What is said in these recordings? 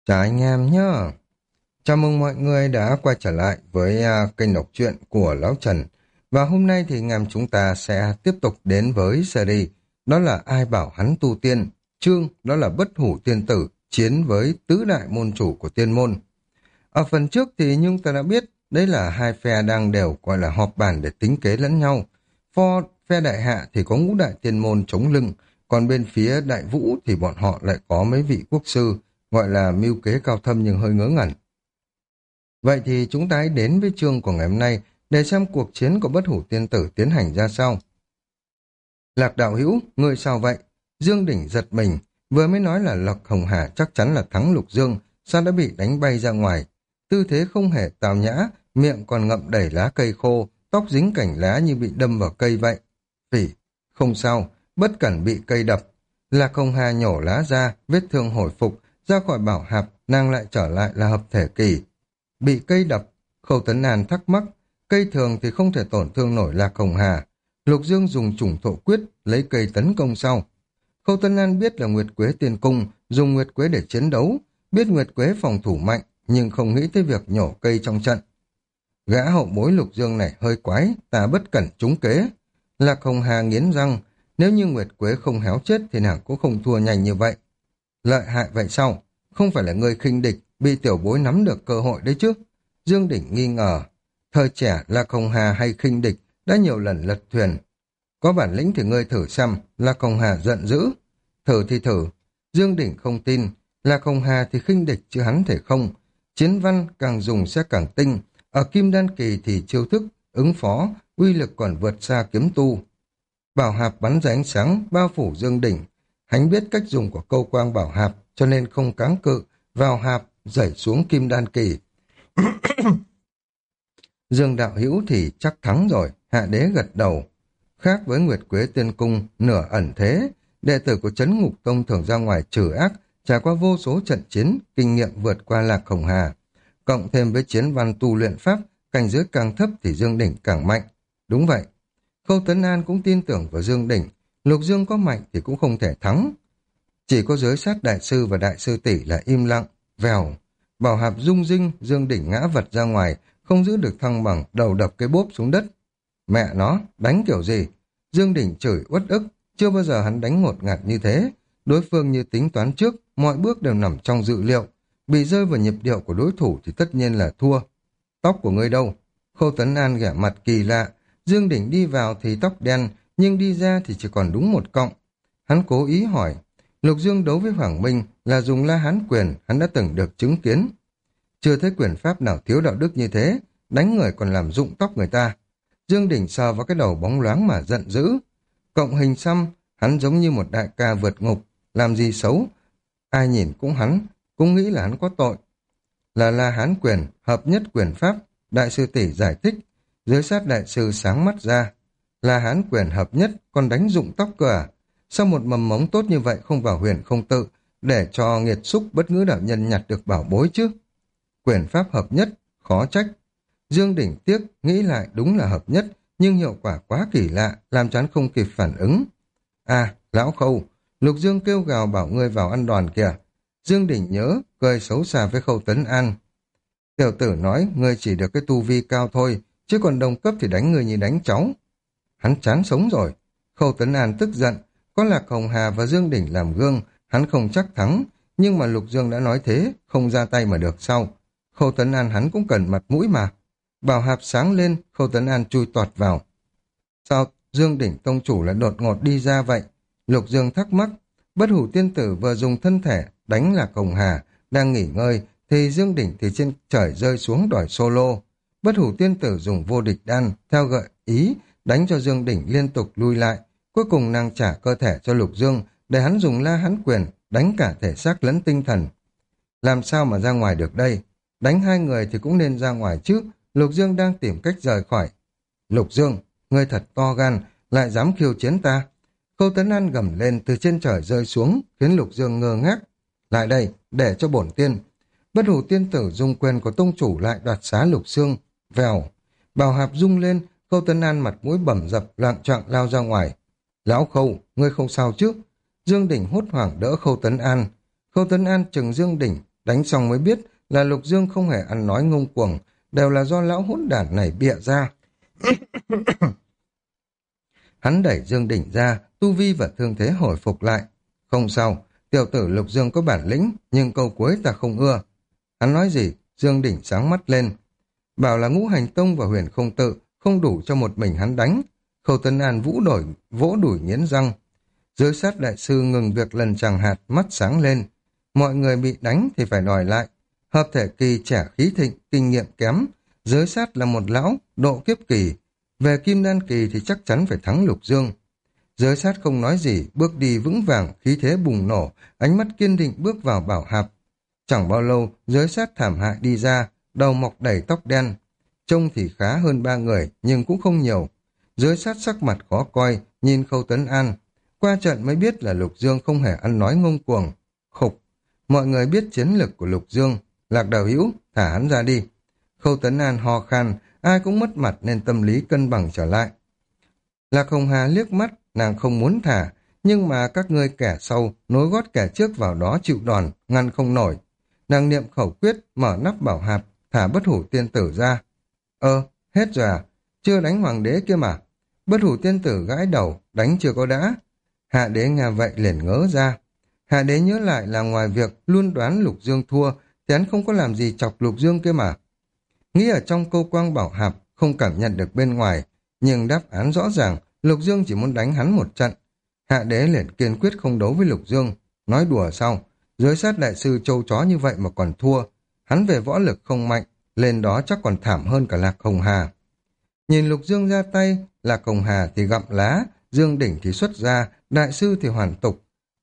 Chào anh em nhé. Chào mừng mọi người đã quay trở lại với kênh đọc truyện của Lão Trần. Và hôm nay thì anh em chúng ta sẽ tiếp tục đến với series đó là Ai bảo hắn tu tiên, chương đó là Bất hủ tiên tử chiến với tứ đại môn chủ của tiên môn. Ở phần trước thì chúng ta đã biết đấy là hai phe đang đều gọi là họp bàn để tính kế lẫn nhau. Phe đại hạ thì có ngũ đại tiên môn chống lưng, còn bên phía đại vũ thì bọn họ lại có mấy vị quốc sư, gọi là mưu kế cao thâm nhưng hơi ngớ ngẩn. Vậy thì chúng ta hãy đến với chương của ngày hôm nay để xem cuộc chiến của bất hủ tiên tử tiến hành ra sao. Lạc đạo hữu, ngươi sao vậy? Dương Đỉnh giật mình, vừa mới nói là Lộc Hồng Hà chắc chắn là thắng Lục Dương, sao đã bị đánh bay ra ngoài. Tư thế không hề tào nhã, miệng còn ngậm đầy lá cây khô, tóc dính cành lá như bị đâm vào cây vậy. Phỉ, không sao, bất cẩn bị cây đập. Lạc Hồng Hà nhổ lá ra, vết thương hồi phục, ra khỏi bảo hạp, nàng lại trở lại là hợp thể kỳ. Bị cây đập, Khâu Tấn An thắc mắc, cây thường thì không thể tổn thương nổi Lạc Hồng Hà. Lục Dương dùng chủng thổ quyết, lấy cây tấn công sau. Khâu Tấn An biết là Nguyệt Quế tiên cung, dùng Nguyệt Quế để chiến đấu, biết Nguyệt Quế phòng thủ mạnh, nhưng không nghĩ tới việc nhổ cây trong trận. Gã hậu bối Lục Dương này hơi quái, ta bất cẩn trúng kế. Lạc Hồng Hà nghiến răng, nếu như Nguyệt Quế không héo chết thì nàng cũng không thua nhanh như vậy. Lợi hại vậy sao? Không phải là người khinh địch, bị tiểu bối nắm được cơ hội đấy chứ. Dương Đỉnh nghi ngờ, thời trẻ Lạc Hồng Hà hay khinh địch, đã nhiều lần lật thuyền. Có bản lĩnh thì ngươi thử xem, Lạc Hồng Hà giận dữ. Thử thì thử, Dương Đỉnh không tin, Lạc Hồng Hà thì khinh địch chứ hắn thể không. Chiến văn càng dùng sẽ càng tinh, ở Kim Đan Kỳ thì chiêu thức, ứng phó, uy lực còn vượt xa kiếm tu. Bảo hạp bắn ra ánh sáng, bao phủ Dương Đỉnh. Hắn biết cách dùng của câu quang bảo hạp, cho nên không kháng cự, vào hạp, đẩy xuống Kim Đan Kỳ. Dương Đạo Hữu thì chắc thắng rồi, hạ đế gật đầu. Khác với Nguyệt Quế Tiên Cung, nửa ẩn thế, đệ tử của Trấn Ngục Tông thường ra ngoài trừ ác, trải qua vô số trận chiến, kinh nghiệm vượt qua Lạc Hồng Hà. Cộng thêm với chiến văn tu luyện pháp, cảnh giới càng thấp thì Dương Đỉnh càng mạnh. Đúng vậy, Khâu Tấn An cũng tin tưởng vào Dương Đỉnh, Lục Dương có mạnh thì cũng không thể thắng. Chỉ có giới sát đại sư và đại sư tỷ là im lặng, vèo. Bảo hạp rung rinh, Dương Đỉnh ngã vật ra ngoài, không giữ được thăng bằng, đầu đập cái bốp xuống đất. Mẹ nó, đánh kiểu gì? Dương Đỉnh chửi uất ức, chưa bao giờ hắn đánh ngột ngạt như thế. Đối phương như tính toán trước, mọi bước đều nằm trong dự liệu. Bị rơi vào nhịp điệu của đối thủ thì tất nhiên là thua. Tóc của ngươi đâu? Khâu Tấn An ghẻ mặt kỳ lạ. Dương Đỉnh đi vào thì tóc đen, nhưng đi ra thì chỉ còn đúng một cọng. Hắn cố ý hỏi. Lục Dương đấu với Hoàng Minh là dùng La Hán quyền, hắn đã từng được chứng kiến. Chưa thấy quyền pháp nào thiếu đạo đức như thế, đánh người còn làm rụng tóc người ta. Dương Đỉnh sờ vào cái đầu bóng loáng mà giận dữ. Cộng hình xăm, hắn giống như một đại ca vượt ngục, làm gì xấu. Ai nhìn cũng hắn, cũng nghĩ là hắn có tội. Là La Hán quyền, hợp nhất quyền pháp, đại sư tỷ giải thích. Giới sát đại sư sáng mắt ra. La Hán quyền hợp nhất, còn đánh rụng tóc cơ à? Sao một mầm mống tốt như vậy không vào huyền không tự, để cho nghiệt xúc bất ngữ đạo nhân nhặt được bảo bối chứ? Quyền pháp hợp nhất, khó trách. Dương Đỉnh tiếc, nghĩ lại đúng là hợp nhất, nhưng hiệu quả quá kỳ lạ, làm cho hắn không kịp phản ứng. À, lão Khâu, Lục Dương kêu gào bảo ngươi vào ăn đòn kìa. Dương Đỉnh nhớ, cười xấu xa với Khâu Tấn An. Tiểu tử nói, ngươi chỉ được cái tu vi cao thôi, chứ còn đồng cấp thì đánh ngươi như đánh cháu. Hắn chán sống rồi. Khâu Tấn An tức giận, có Lạc Hồng Hà và Dương Đỉnh làm gương, hắn không chắc thắng, nhưng mà Lục Dương đã nói thế, không ra tay mà được sau. Khâu Tấn An hắn cũng cần mặt mũi mà. Bảo hạp sáng lên, Khâu Tấn An chui tọt vào. Sao Dương Đỉnh tông chủ lại đột ngột đi ra vậy? Lục Dương thắc mắc, bất hủ tiên tử vừa dùng thân thể đánh Lạc Hồng Hà, đang nghỉ ngơi, thì Dương Đỉnh thì trên trời rơi xuống đòi solo. Bất hủ tiên tử dùng vô địch đan, theo gợi ý, đánh cho Dương Đỉnh liên tục lui lại. Cuối cùng nàng trả cơ thể cho Lục Dương, để hắn dùng La Hán quyền, đánh cả thể xác lẫn tinh thần. Làm sao mà ra ngoài được đây? Đánh hai người thì cũng nên ra ngoài chứ. Lục Dương đang tìm cách rời khỏi. Lục Dương, ngươi thật to gan, lại dám khiêu chiến ta. Khâu Tấn An gầm lên từ trên trời rơi xuống, khiến Lục Dương ngơ ngác. Lại đây, để cho bổn tiên. Bất hủ tiên tử dùng quyền của tông chủ lại đoạt xá Lục Dương. Vèo, bào hạp rung lên, Khâu Tấn An mặt mũi bầm dập, loạng choạng lao ra ngoài. Lão Khâu, ngươi không sao chứ? Dương Đỉnh hốt hoảng đỡ Khâu Tấn An. Khâu Tấn An chừng Dương Đỉnh, đánh xong mới biết là Lục Dương không hề ăn nói ngông cuồng, đều là do lão hỗn đản này bịa ra. Hắn đẩy Dương Đỉnh ra, tu vi và thương thế hồi phục lại. Không sao, tiểu tử Lục Dương có bản lĩnh, nhưng câu cuối ta không ưa. Hắn nói gì? Dương Đỉnh sáng mắt lên. Bảo là Ngũ Hành Tông và Huyền Không Tự không đủ cho một mình hắn đánh. Khâu Tấn An vỗ đuổi nghiến răng. Giới sát đại sư ngừng việc lần chàng hạt, mắt sáng lên. Mọi người bị đánh thì phải đòi lại. Hợp thể kỳ trẻ khí thịnh, kinh nghiệm kém. Giới sát là một lão, độ kiếp kỳ. Về kim đan kỳ thì chắc chắn phải thắng Lục Dương. Giới sát không nói gì, bước đi vững vàng, khí thế bùng nổ, ánh mắt kiên định bước vào bảo hạp. Chẳng bao lâu, giới sát thảm hại đi ra, đầu mọc đầy tóc đen. Trông thì khá hơn 3 người, nhưng cũng không nhiều. Giới sát sắc mặt khó coi, nhìn Khâu Tấn An. Qua trận mới biết là Lục Dương không hề ăn nói ngông cuồng. Khục, mọi người biết chiến lực của Lục Dương. Lạc Đào Hữu, thả hắn ra đi. Khâu Tấn An ho khan, ai cũng mất mặt nên tâm lý cân bằng trở lại. Lạc Hồng Hà liếc mắt, nàng không muốn thả, nhưng mà các ngươi kẻ sau nối gót kẻ trước vào đó chịu đòn, ngăn không nổi. Nàng niệm khẩu quyết, mở nắp bảo hạp, thả Bất Hủ Tiên Tử ra. Hết rồi à? Chưa đánh hoàng đế kia mà. Bất Hủ Tiên Tử gãi đầu, đánh chưa có đã. Hạ đế nghe vậy liền ngớ ra. Hạ đế nhớ lại là ngoài việc luôn đoán Lục Dương thua, thì hắn không có làm gì chọc Lục Dương kia mà. Nghĩ ở trong câu quang bảo hạp, không cảm nhận được bên ngoài, nhưng đáp án rõ ràng, Lục Dương chỉ muốn đánh hắn một trận. Hạ đế liền kiên quyết không đấu với Lục Dương. Nói đùa sao? Giới sát đại sư châu chó như vậy mà còn thua. Hắn về võ lực không mạnh, lên đó chắc còn thảm hơn cả Lạc Hồng Hà. Nhìn Lục Dương ra tay, Lạc Hồng Hà thì gặm lá, Dương Đỉnh thì xuất ra, đại sư thì hoàn tục.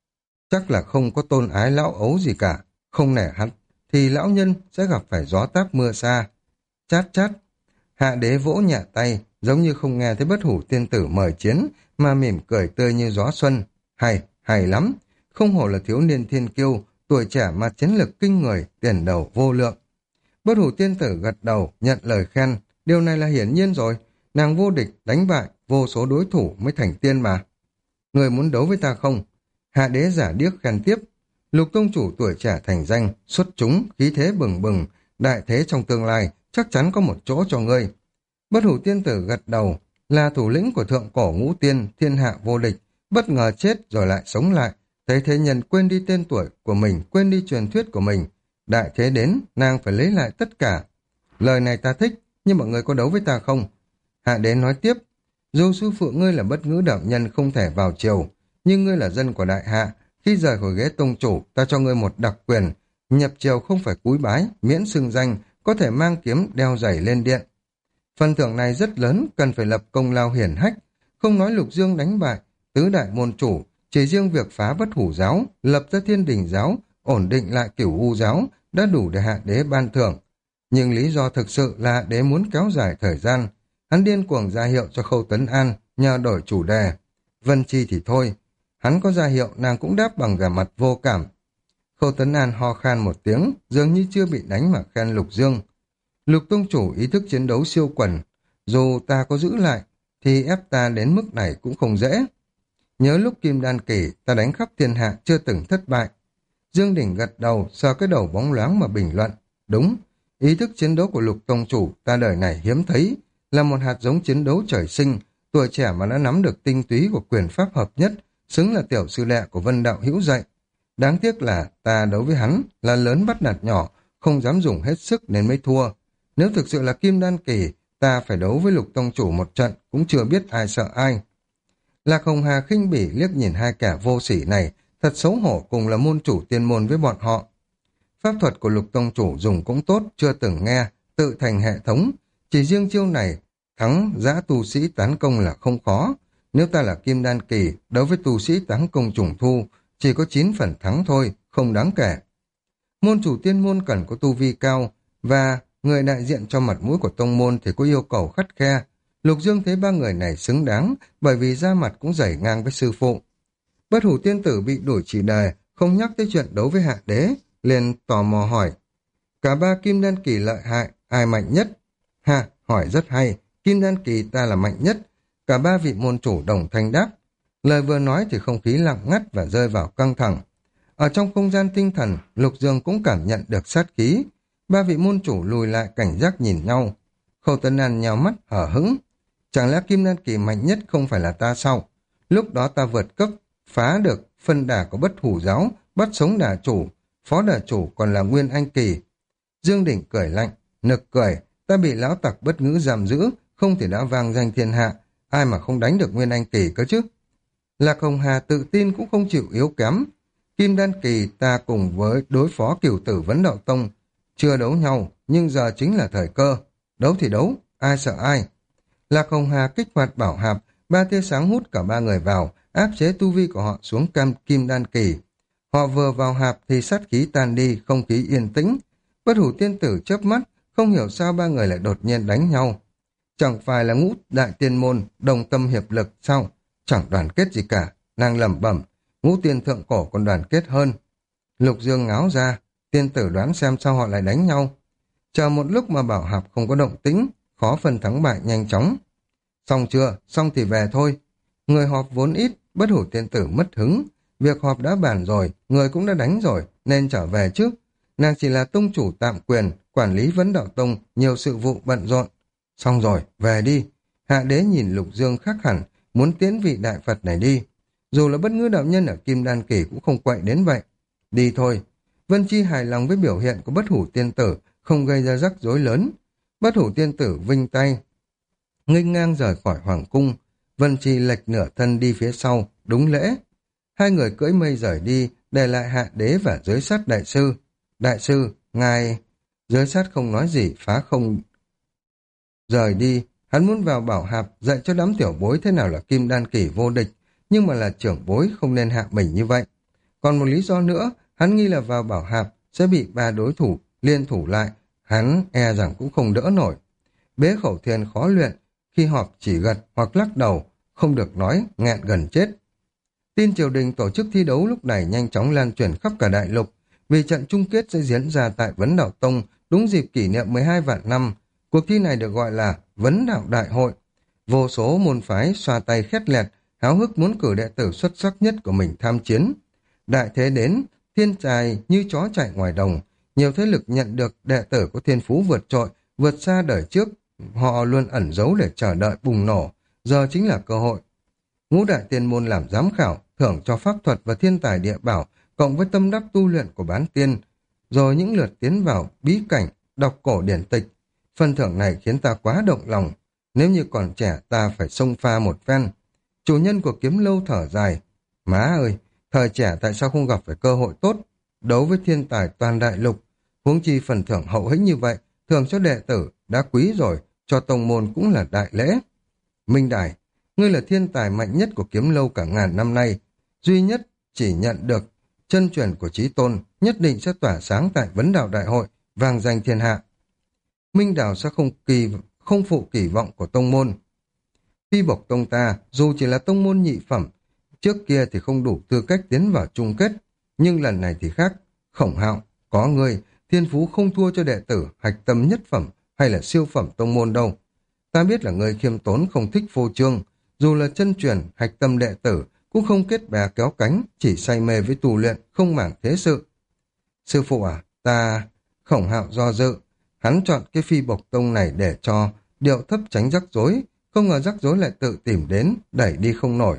Chắc là không có tôn ái lão ấu gì cả. Không nể hắn, thì lão nhân sẽ gặp phải gió táp mưa xa. Chát chát. Hạ đế vỗ nhẹ tay, giống như không nghe thấy Bất Hủ Tiên Tử mời chiến, mà mỉm cười tươi như gió xuân. Hay lắm. Không hổ là thiếu niên thiên kiêu, tuổi trẻ mà chiến lực kinh người, tiền đầu vô lượng. Bất Hủ Tiên Tử gật đầu, nhận lời khen. Điều này là hiển nhiên rồi. Nàng vô địch, đánh bại, vô số đối thủ mới thành tiên mà. Người muốn đấu với ta không? Hạ đế giả điếc khen tiếp. Lục tông chủ tuổi trẻ thành danh, xuất chúng, khí thế bừng bừng, đại thế trong tương lai, chắc chắn có một chỗ cho ngươi. Bất Hủ Tiên Tử gật đầu, là thủ lĩnh của thượng cổ ngũ tiên, thiên hạ vô địch, bất ngờ chết rồi lại sống lại, thấy thế nhân quên đi tên tuổi của mình, quên đi truyền thuyết của mình. Đại thế đến, nàng phải lấy lại tất cả. Lời này ta thích, nhưng mọi người có đấu với ta không? Hạ đế nói tiếp, dù sư phụ ngươi là bất ngữ đạo nhân không thể vào triều, nhưng ngươi là dân của đại hạ, khi rời khỏi ghế tông chủ, ta cho ngươi một đặc quyền, nhập triều không phải cúi bái, miễn xưng danh, có thể mang kiếm đeo giày lên điện. Phần thưởng này rất lớn, cần phải lập công lao hiển hách, không nói Lục Dương đánh bại tứ đại môn chủ, chỉ riêng việc phá Bất Hủ giáo, lập ra Thiên Đình giáo, ổn định lại Cửu U giáo đã đủ để hạ đế ban thưởng. Nhưng lý do thực sự là hạ đế muốn kéo dài thời gian. Hắn điên cuồng ra hiệu cho Khâu Tấn An nhờ đổi chủ đề. Vân Chi thì thôi, hắn có ra hiệu nàng cũng đáp bằng vẻ mặt vô cảm. Khâu Tấn An ho khan một tiếng, dường như chưa bị đánh mà khen Lục Dương. Lục tông chủ ý thức chiến đấu siêu quần, dù ta có giữ lại thì ép ta đến mức này cũng không dễ. Nhớ lúc Kim Đan kỳ ta đánh khắp thiên hạ chưa từng thất bại. Dương Đỉnh gật đầu, sờ cái đầu bóng loáng mà bình luận. Đúng, ý thức chiến đấu của Lục tông chủ ta đời này hiếm thấy, là một hạt giống chiến đấu trời sinh, tuổi trẻ mà đã nắm được tinh túy của quyền pháp hợp nhất, xứng là tiểu sư đệ của Vân Đạo Hữu dạy. Đáng tiếc là ta đấu với hắn là lớn bắt nạt nhỏ, không dám dùng hết sức nên mới thua. Nếu thực sự là Kim Đan kỳ, ta phải đấu với Lục tông chủ một trận, cũng chưa biết ai sợ ai. Lạc Hồng Hà khinh bỉ liếc nhìn hai kẻ vô sỉ này, thật xấu hổ cùng là môn chủ tiên môn với bọn họ. Pháp thuật của Lục tông chủ dùng cũng tốt, chưa từng nghe, tự thành hệ thống. Chỉ riêng chiêu này, thắng giã tu sĩ tán công là không khó. Nếu ta là Kim Đan kỳ, đấu với tu sĩ tán công trùng thu, chỉ có 9 phần thắng thôi, không đáng kể. Môn chủ tiên môn cần có tu vi cao, và người đại diện cho mặt mũi của tông môn thì có yêu cầu khắt khe. Lục Dương thấy ba người này xứng đáng, bởi vì da mặt cũng dày ngang với sư phụ. Bất Hủ Tiên Tử bị đuổi chỉ đề, không nhắc tới chuyện đấu với hạ đế, liền tò mò hỏi. Cả ba Kim Đan kỳ lợi hại, ai mạnh nhất? Ha, hỏi rất hay, Kim Đan kỳ ta là mạnh nhất. Cả ba vị môn chủ đồng thanh đáp. Lời vừa nói thì không khí lặng ngắt và rơi vào căng thẳng. Ở trong không gian tinh thần, Lục Dương cũng cảm nhận được sát khí. Ba vị môn chủ lùi lại cảnh giác nhìn nhau. Khâu Tân An nhào mắt hở hững. Chẳng lẽ Kim Đan Kỳ mạnh nhất không phải là ta sao? Lúc đó ta vượt cấp, phá được phân đà của Bất Hủ giáo, bắt sống đà chủ, phó đà chủ còn là Nguyên Anh Kỳ. Dương Đỉnh cười lạnh, nực cười, ta bị lão tặc bất ngữ giam giữ, không thể đã vang danh thiên hạ, ai mà không đánh được Nguyên Anh Kỳ cơ chứ? Lạc Hồng Hà tự tin cũng không chịu yếu kém. Kim Đan Kỳ ta cùng với đối phó Cửu Tử Vấn Đạo Tông, chưa đấu nhau, nhưng giờ chính là thời cơ. Đấu thì đấu, ai sợ ai? Lạc Hồng Hà kích hoạt bảo hạp, ba tia sáng hút cả ba người vào, áp chế tu vi của họ xuống Kim Đan Kỳ. Họ vừa vào hạp thì sát khí tan đi, không khí yên tĩnh. Bất Hủ Tiên Tử chớp mắt, không hiểu sao ba người lại đột nhiên đánh nhau. Chẳng phải là Ngũ Đại Tiên Môn đồng tâm hiệp lực sao? Chẳng đoàn kết gì cả, nàng lẩm bẩm, Ngũ Tiên Thượng Cổ còn đoàn kết hơn. Lục Dương ngáo ra, tiên tử đoán xem sao họ lại đánh nhau. Chờ một lúc mà bảo hạp không có động tĩnh, khó phân thắng bại nhanh chóng. Xong chưa, xong thì về thôi. Người họp vốn ít, Bất Hủ Tiên Tử mất hứng. Việc họp đã bàn rồi, người cũng đã đánh rồi, nên trở về trước. Nàng chỉ là tông chủ tạm quyền, quản lý Vấn Đạo Tông, nhiều sự vụ bận rộn. Xong rồi, về đi. Hạ đế nhìn Lục Dương khác hẳn, muốn tiến vị đại Phật này đi. Dù là bất ngữ đạo nhân ở Kim Đan Kỳ cũng không quậy đến vậy. Đi thôi. Vân Chi hài lòng với biểu hiện của Bất Hủ Tiên Tử, không gây ra rắc rối lớn. Bất Hủ Tiên Tử vinh tay, nghênh ngang rời khỏi hoàng cung. Vân Chi lệch nửa thân đi phía sau, đúng lễ. Hai người cưỡi mây rời đi, để lại Hạ đế và Giới Sát đại sư. Đại sư, ngài... Giới Sát không nói gì, phá không rời đi. Hắn muốn vào bảo hạp, dạy cho đám tiểu bối thế nào là Kim Đan Kỳ vô địch, nhưng mà là trưởng bối không nên hạ mình như vậy. Còn một lý do nữa, hắn nghi là vào bảo hạp sẽ bị ba đối thủ liên thủ lại, hắn e rằng cũng không đỡ nổi. Bế Khẩu Thiền khó luyện, khi họp chỉ gật hoặc lắc đầu, không được nói, nghẹn gần chết. Tin triều đình tổ chức thi đấu lúc này nhanh chóng lan truyền khắp cả đại lục, vì trận chung kết sẽ diễn ra tại Vấn Đạo Tông đúng dịp kỷ niệm 12 vạn năm. Cuộc thi này được gọi là Vấn Đạo Đại Hội. Vô số môn phái xoa tay khét lẹt, háo hức muốn cử đệ tử xuất sắc nhất của mình tham chiến. Đại thế đến, thiên tài như chó chạy ngoài đồng, nhiều thế lực nhận được đệ tử có thiên phú vượt trội, vượt xa đời trước, họ luôn ẩn giấu để chờ đợi bùng nổ, giờ chính là cơ hội. Ngũ Đại Tiên Môn làm giám khảo, thưởng cho pháp thuật và thiên tài địa bảo, cộng với tâm đắc tu luyện của bán tiên, rồi những lượt tiến vào bí cảnh, đọc cổ điển tịch. Phần thưởng này khiến ta quá động lòng, nếu như còn trẻ ta phải xông pha một phen. Chủ nhân của Kiếm Lâu thở dài, má ơi, thời trẻ tại sao không gặp phải cơ hội tốt, đấu với thiên tài toàn đại lục, huống chi phần thưởng hậu hĩnh như vậy, thưởng cho đệ tử đã quý rồi, cho tông môn cũng là đại lễ. Minh Đài, ngươi là thiên tài mạnh nhất của Kiếm Lâu cả ngàn năm nay, duy nhất chỉ nhận được chân truyền của Chí Tôn, nhất định sẽ tỏa sáng tại Vấn Đạo Đại Hội, vang danh thiên hạ. Minh Đào sẽ không phụ kỳ vọng của tông môn. Phi Bộc Tông ta, dù chỉ là tông môn nhị phẩm, trước kia thì không đủ tư cách tiến vào chung kết, nhưng lần này thì khác. Khổng Hạo, có ngươi, thiên phú không thua cho đệ tử hạch tâm nhất phẩm hay là siêu phẩm tông môn đâu. Ta biết là ngươi khiêm tốn không thích phô trương, dù là chân truyền hạch tâm đệ tử cũng không kết bè kéo cánh, chỉ say mê với tu luyện, không màng thế sự. Sư phụ à, ta... Khổng Hạo do dự, hắn chọn cái Phi Bộc Tông này để cho điệu thấp tránh rắc rối, không ngờ rắc rối lại tự tìm đến, đẩy đi không nổi.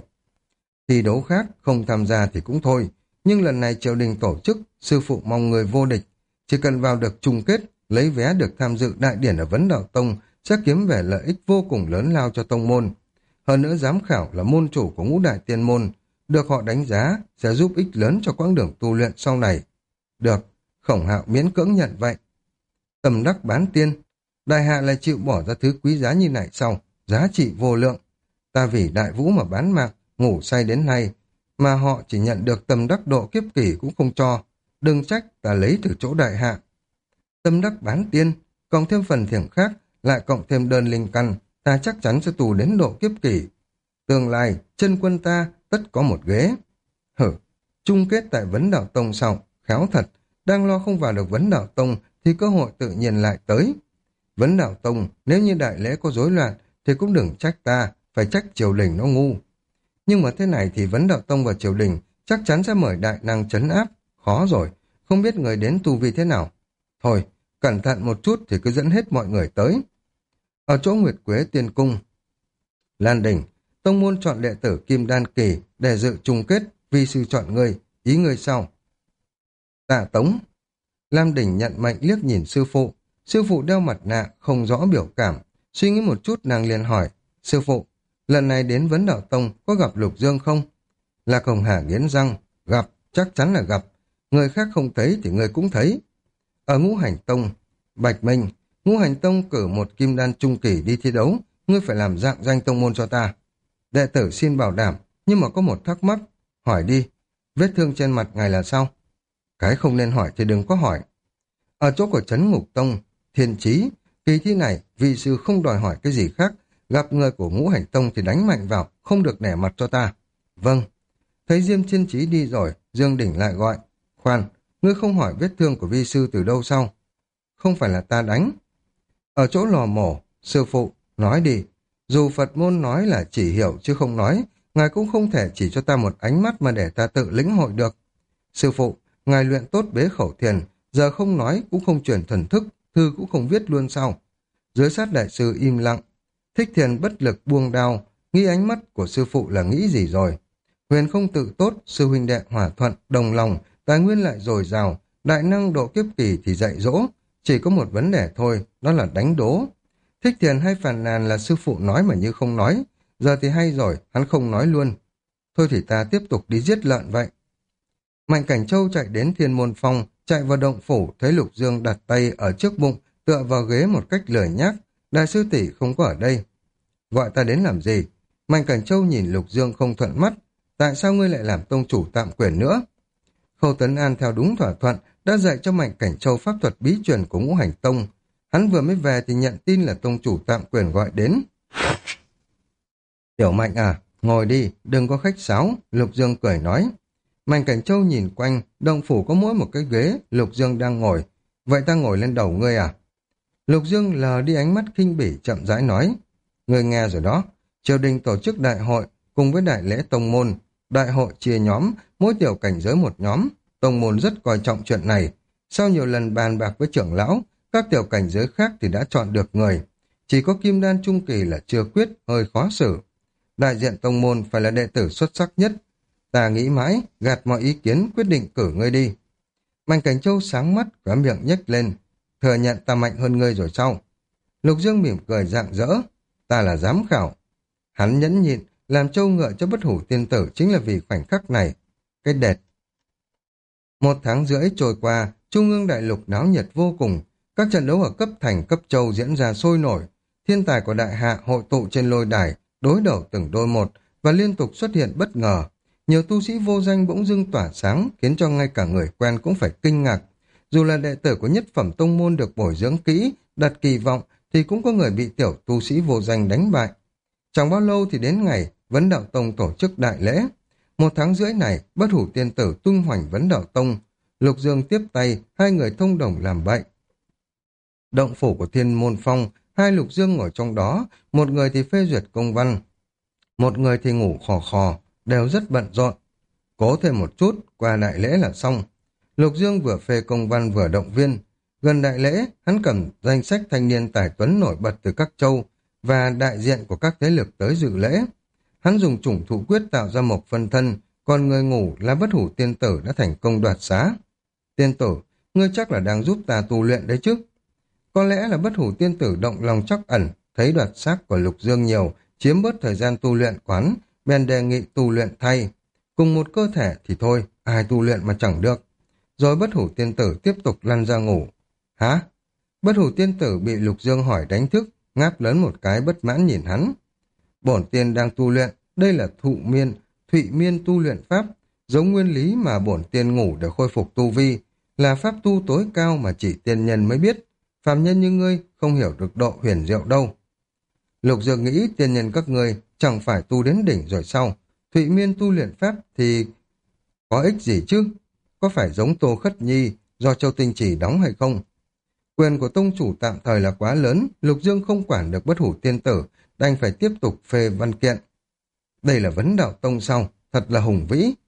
Thi đấu khác, không tham gia thì cũng thôi, nhưng lần này triều đình tổ chức, sư phụ mong người vô địch, chỉ cần vào được chung kết, lấy vé được tham dự đại điển ở Vấn Đạo Tông, sẽ kiếm về lợi ích vô cùng lớn lao cho tông môn. Hơn nữa giám khảo là môn chủ của Ngũ Đại Tiên Môn, được họ đánh giá sẽ giúp ích lớn cho quãng đường tu luyện sau này. Được, Khổng Hạo miễn cưỡng nhận vậy. Tầm đắc bán tiên, đại hạ lại chịu bỏ ra thứ quý giá như này sau, giá trị vô lượng. Ta vì đại vũ mà bán mạng, ngủ say đến nay, mà họ chỉ nhận được tầm đắc độ kiếp kỳ cũng không cho, đừng trách ta lấy từ chỗ đại hạ. Tâm đắc bán tiên, cộng thêm phần thưởng khác, lại cộng thêm đơn linh căn, ta chắc chắn sẽ tù đến độ kiếp kỳ. Tương lai, chân quân ta tất có một ghế. Hử, chung kết tại Vấn Đạo Tông sau, khéo thật, đang lo không vào được Vấn Đạo Tông thì cơ hội tự nhiên lại tới. Vấn Đạo Tông, nếu như đại lễ có rối loạn thì cũng đừng trách ta, phải trách triều đình nó ngu. Nhưng mà thế này thì Vấn Đạo Tông và triều đình chắc chắn sẽ mời đại năng trấn áp, khó rồi, không biết người đến tu vi thế nào. Thôi, cẩn thận một chút thì cứ dẫn hết mọi người tới. Ở chỗ Nguyệt Quế Tiên Cung, Lan Đình, tông môn chọn đệ tử Kim Đan Kỳ để dự chung kết, vi sư chọn ngươi, ý ngươi sao? Tạ Tống. Lam Đình nhận mệnh liếc nhìn sư phụ đeo mặt nạ, không rõ biểu cảm, suy nghĩ một chút nàng liền hỏi, sư phụ, lần này đến Vấn Đạo Tông có gặp Lục Dương không? Lạc Hồng Hà nghiến răng, gặp, chắc chắn là gặp, người khác không thấy thì người cũng thấy. Ở Ngũ Hành Tông, Bạch Minh, Ngũ Hành Tông cử một Kim Đan trung kỳ đi thi đấu, ngươi phải làm dạng danh tông môn cho ta. Đệ tử xin bảo đảm, nhưng mà có một thắc mắc, hỏi đi, vết thương trên mặt ngài là sao? Cái không nên hỏi thì đừng có hỏi. Ở chỗ của Trấn Ngục Tông, Thiên Chí, kỳ thi này vị sư không đòi hỏi cái gì khác, gặp người của Ngũ Hành Tông thì đánh mạnh vào, không được nể mặt cho ta. Vâng. Thấy Diêm Thiên Chí đi rồi, Dương Đỉnh lại gọi, khoan, ngươi không hỏi vết thương của vi sư từ đâu sao? Không phải là ta đánh. Ở chỗ lò mổ, sư phụ, nói đi, dù Phật môn nói là chỉ hiểu chứ không nói, ngài cũng không thể chỉ cho ta một ánh mắt mà để ta tự lĩnh hội được. Sư phụ, ngài luyện tốt bế khẩu thiền, giờ không nói cũng không truyền thần thức, thư cũng không viết luôn sao? Dưới sát đại sư im lặng, Thích Thiền bất lực buông đao, nghĩ ánh mắt của sư phụ là nghĩ gì rồi? Huyền không tự tốt, sư huynh đệ hòa thuận, đồng lòng, tài nguyên lại dồi dào, đại năng độ kiếp kỳ thì dạy dỗ, chỉ có một vấn đề thôi, đó là đánh đố. Thích Thiền hay phàn nàn là sư phụ nói mà như không nói, giờ thì hay rồi, hắn không nói luôn. Thôi thì ta tiếp tục đi giết lợn vậy. Mạnh Cảnh Châu chạy đến Thiên Môn Phong, chạy vào động phủ, thấy Lục Dương đặt tay ở trước bụng, tựa vào ghế một cách lười nhác. Đại sư tỷ không có ở đây. Gọi ta đến làm gì? Mạnh Cảnh Châu nhìn Lục Dương không thuận mắt. Tại sao ngươi lại làm tông chủ tạm quyền nữa? Khâu Tấn An theo đúng thỏa thuận đã dạy cho Mạnh Cảnh Châu pháp thuật bí truyền của Ngũ Hành Tông. Hắn vừa mới về thì nhận tin là tông chủ tạm quyền gọi đến. Tiểu Mạnh à, ngồi đi, đừng có khách sáo, Lục Dương cười nói. Mạnh Cảnh Châu nhìn quanh, động phủ có mỗi một cái ghế, Lục Dương đang ngồi. Vậy ta ngồi lên đầu ngươi à? Lục Dương lờ đi ánh mắt khinh bỉ chậm rãi nói. Ngươi nghe rồi đó, triều đình tổ chức đại hội cùng với đại lễ tông môn. Đại hội chia nhóm, mỗi tiểu cảnh giới một nhóm. Tông môn rất coi trọng chuyện này. Sau nhiều lần bàn bạc với trưởng lão, các tiểu cảnh giới khác thì đã chọn được người. Chỉ có Kim Đan Trung Kỳ là chưa quyết, hơi khó xử. Đại diện tông môn phải là đệ tử xuất sắc nhất. Ta nghĩ mãi, gạt mọi ý kiến, quyết định cử ngươi đi. Mạnh Cảnh Châu sáng mắt, khóe miệng nhếch lên. Thừa nhận ta mạnh hơn ngươi rồi sao? Lục Dương mỉm cười rạng rỡ. Ta là giám khảo. Hắn nhẫn nhịn, làm trâu ngựa cho Bất Hủ Tiên Tử chính là vì khoảnh khắc này. Cái đệt. 1 tháng rưỡi trôi qua, Trung ương đại lục náo nhiệt vô cùng. Các trận đấu ở cấp thành, cấp châu diễn ra sôi nổi. Thiên tài của đại hạ hội tụ trên lôi đài, đối đầu từng đôi một và liên tục xuất hiện bất ngờ. Nhiều tu sĩ vô danh bỗng dưng tỏa sáng, khiến cho ngay cả người quen cũng phải kinh ngạc. Dù là đệ tử của nhất phẩm tông môn được bồi dưỡng kỹ, đặt kỳ vọng, thì cũng có người bị tiểu tu sĩ vô danh đánh bại. Chẳng bao lâu thì đến ngày Vấn Đạo Tông tổ chức đại lễ. 1 tháng rưỡi này, Bất Hủ Tiên Tử tung hoành Vấn Đạo Tông. Lục Dương tiếp tay, hai người thông đồng làm bậy. Động phủ của Thiên Môn Phong, hai Lục Dương ngồi trong đó, một người thì phê duyệt công văn, một người thì ngủ khò khò, đều rất bận rộn. Cố thêm một chút, qua đại lễ là xong. Lục Dương vừa phê công văn vừa động viên. Gần đại lễ, hắn cầm danh sách thanh niên tài tuấn nổi bật từ các châu và đại diện của các thế lực tới dự lễ. Hắn dùng chủng thụ quyết tạo ra một phân thân, còn người ngủ là Bất Hủ Tiên Tử đã thành công đoạt xá. Tiên Tử, ngươi chắc là đang giúp ta tu luyện đấy chứ? Có lẽ là Bất Hủ Tiên Tử động lòng trắc ẩn, thấy đoạt xác của Lục Dương nhiều, chiếm bớt thời gian tu luyện quán, bèn đề nghị tu luyện thay. Cùng một cơ thể thì thôi, ai tu luyện mà chẳng được. Rồi Bất Hủ Tiên Tử tiếp tục lăn ra ngủ. Hả? Bất Hủ Tiên Tử bị Lục Dương hỏi đánh thức, ngáp lớn một cái bất mãn nhìn hắn. Bổn tiên đang tu luyện, đây là Thụy Miên tu luyện pháp, giống nguyên lý mà bổn tiên ngủ để khôi phục tu vi, là pháp tu tối cao mà chỉ tiên nhân mới biết. Phàm nhân như ngươi không hiểu được độ huyền diệu đâu. Lục Dương nghĩ tiên nhân các ngươi chẳng phải tu đến đỉnh rồi sao? Thụy Miên tu luyện pháp thì có ích gì chứ? Có phải giống Tô Khất Nhi do Châu Tinh Chỉ đóng hay không? Quyền của tông chủ tạm thời là quá lớn, Lục Dương không quản được Bất Hủ Tiên Tử, đành phải tiếp tục phê văn kiện. Đây là Vấn Đạo Tông sao? Thật là hùng vĩ.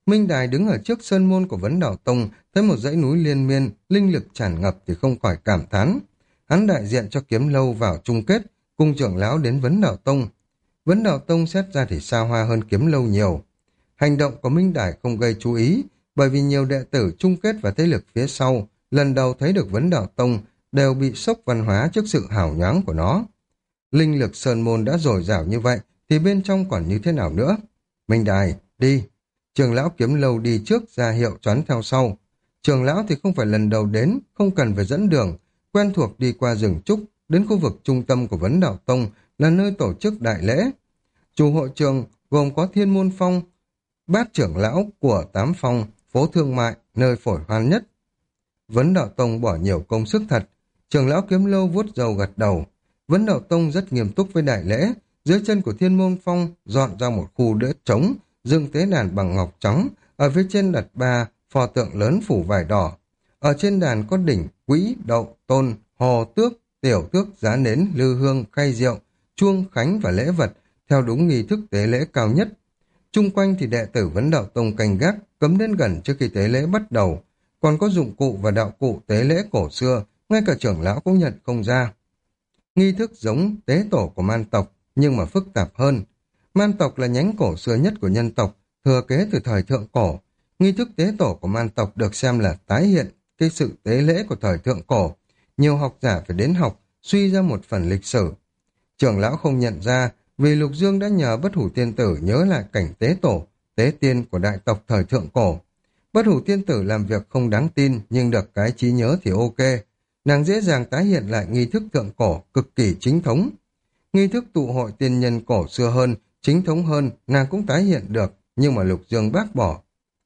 Minh Đài đứng ở trước sơn môn của Vấn Đạo Tông, thấy một dãy núi liên miên, linh lực tràn ngập thì không khỏi cảm thán. Hắn đại diện cho Kiếm Lâu vào chung kết, cùng trưởng lão đến Vấn Đạo Tông. Vấn Đạo Tông xét ra thì xa hoa hơn Kiếm Lâu nhiều. Hành động của Minh Đài không gây chú ý, bởi vì nhiều đệ tử chung kết và thế lực phía sau, lần đầu thấy được Vấn Đạo Tông, đều bị sốc văn hóa trước sự hào nhoáng của nó. Linh lực sơn môn đã dồi dào như vậy, thì bên trong còn như thế nào nữa? Minh Đài, đi. Trường lão Kiếm Lâu đi trước ra hiệu choán theo sau. Trường lão thì không phải lần đầu đến, không cần phải dẫn đường, quen thuộc đi qua rừng trúc, đến khu vực trung tâm của Vấn Đạo Tông là nơi tổ chức đại lễ. Chủ hội trường gồm có Thiên Môn Phong, bát trưởng lão của Tám Phong, phố thương mại, nơi phổi hoan nhất. Vấn Đạo Tông bỏ nhiều công sức thật. Trường lão Kiếm Lâu vuốt râu gật đầu. Vấn Đạo Tông rất nghiêm túc với đại lễ. Dưới chân của Thiên Môn Phong dọn ra một khu đất trống, dựng tế đàn bằng ngọc trắng, ở phía trên đặt 3 pho tượng lớn phủ vải đỏ. Ở trên đàn có đỉnh, quỹ, đậu, tôn, hồ tước, tiểu tước, giá nến, lư hương, khay rượu, chuông, khánh và lễ vật, theo đúng nghi thức tế lễ cao nhất. Chung quanh thì đệ tử Vấn Đạo Tông canh gác, cấm đến gần trước khi tế lễ bắt đầu. Còn có dụng cụ và đạo cụ tế lễ cổ xưa, ngay cả trưởng lão cũng nhận không ra. Nghi thức giống tế tổ của man tộc, nhưng mà phức tạp hơn. Man tộc là nhánh cổ xưa nhất của nhân tộc, thừa kế từ thời thượng cổ. Nghi thức tế tổ của man tộc được xem là tái hiện cái sự tế lễ của thời thượng cổ. Nhiều học giả phải đến học, suy ra một phần lịch sử. Trưởng lão không nhận ra, vì Lục Dương đã nhờ Bất Hủ Tiên Tử nhớ lại cảnh tế tổ, tế tiên của đại tộc thời thượng cổ. Bất Hủ Tiên Tử làm việc không đáng tin, nhưng được cái trí nhớ thì ok. Nàng dễ dàng tái hiện lại nghi thức thượng cổ, cực kỳ chính thống. Nghi thức tụ hội tiên nhân cổ xưa hơn, chính thống hơn, nàng cũng tái hiện được, nhưng mà Lục Dương bác bỏ.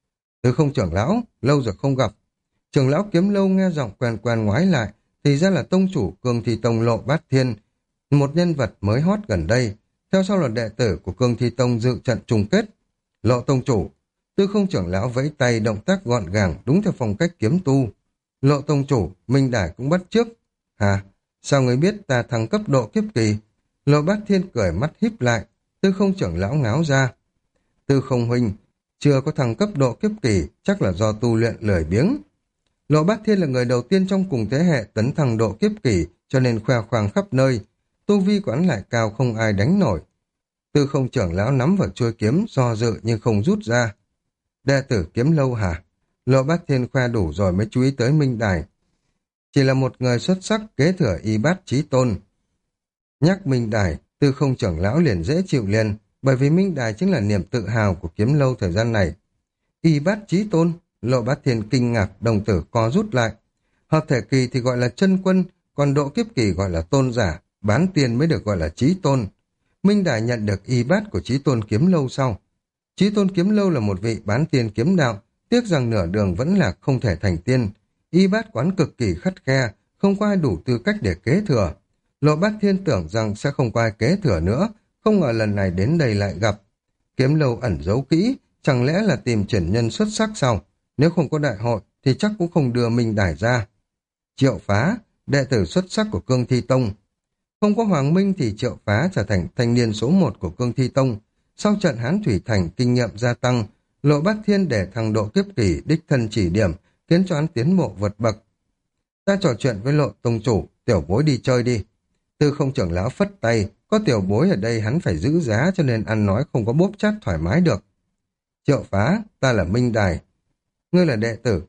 Từ không trưởng lão, lâu rồi không gặp. Trưởng lão Kiếm Lâu nghe giọng quen quen ngoái lại, thì ra là tông chủ Cương Thi Tông Lộ Bát Thiên, một nhân vật mới hot gần đây. Theo sau là đệ tử của Cương Thi Tông dự trận chung kết. Lộ tông chủ, Tư không trưởng lão vẫy tay, động tác gọn gàng, đúng theo phong cách kiếm tu. Lộ tông chủ, Minh Đài cũng bắt chước. Hả? Sao người biết ta thăng cấp độ kiếp kỳ? Lộ Bát Thiên cười mắt híp lại, Tư không trưởng lão ngáo ra. Tư không huynh, chưa có thăng cấp độ kiếp kỳ, chắc là do tu luyện lười biếng. Lộ Bát Thiên là người đầu tiên trong cùng thế hệ tấn thăng độ kiếp kỳ, cho nên khoe khoang khắp nơi. Tu vi của hắn lại cao không ai đánh nổi. Tư không trưởng lão nắm vào chuôi kiếm, do dự nhưng không rút ra. Đệ tử Kiếm Lâu hả? Lộ Bát Thiên khoe đủ rồi mới chú ý tới Minh Đài. Chỉ là một người xuất sắc kế thừa y bát chí tôn. Nhắc Minh Đài, Tư không trưởng lão liền dễ chịu liền, bởi vì Minh Đài chính là niềm tự hào của Kiếm Lâu thời gian này. Y bát chí tôn, Lộ Bát Thiên kinh ngạc, đồng tử co rút lại. Hợp thể kỳ thì gọi là chân quân, còn độ kiếp kỳ gọi là tôn giả, bán tiền mới được gọi là chí tôn. Minh Đài nhận được y bát của chí tôn Kiếm Lâu sau. Chí tôn Kiếm Lâu là một vị bán tiên kiếm đạo, tiếc rằng nửa đường vẫn là không thể thành tiên. Y bát quán cực kỳ khắt khe, không có ai đủ tư cách để kế thừa. Lộ Bát Thiên tưởng rằng sẽ không có ai kế thừa nữa, không ngờ lần này đến đây lại gặp. Kiếm Lâu ẩn giấu kỹ, chẳng lẽ là tìm truyền nhân xuất sắc sao? Nếu không có đại hội thì chắc cũng không đưa Minh Đài ra. Triệu Phá, đệ tử xuất sắc của Cương Thi Tông. Không có Hoàng Minh thì Triệu Phá trở thành thanh niên số 1 của Cương Thi Tông. Sau trận Hán Thủy Thành, kinh nghiệm gia tăng, Lộ Bát Thiên để thăng độ kiếp kỳ đích thân chỉ điểm, khiến cho hắn tiến bộ vượt bậc. Ta trò chuyện với Lộ tông chủ, tiểu bối đi chơi đi. Tư không trưởng lão phất tay, có tiểu bối ở đây hắn phải giữ giá, cho nên ăn nói không có bốp chát thoải mái được. Triệu Phá, ta là Minh Đài. Ngươi là đệ tử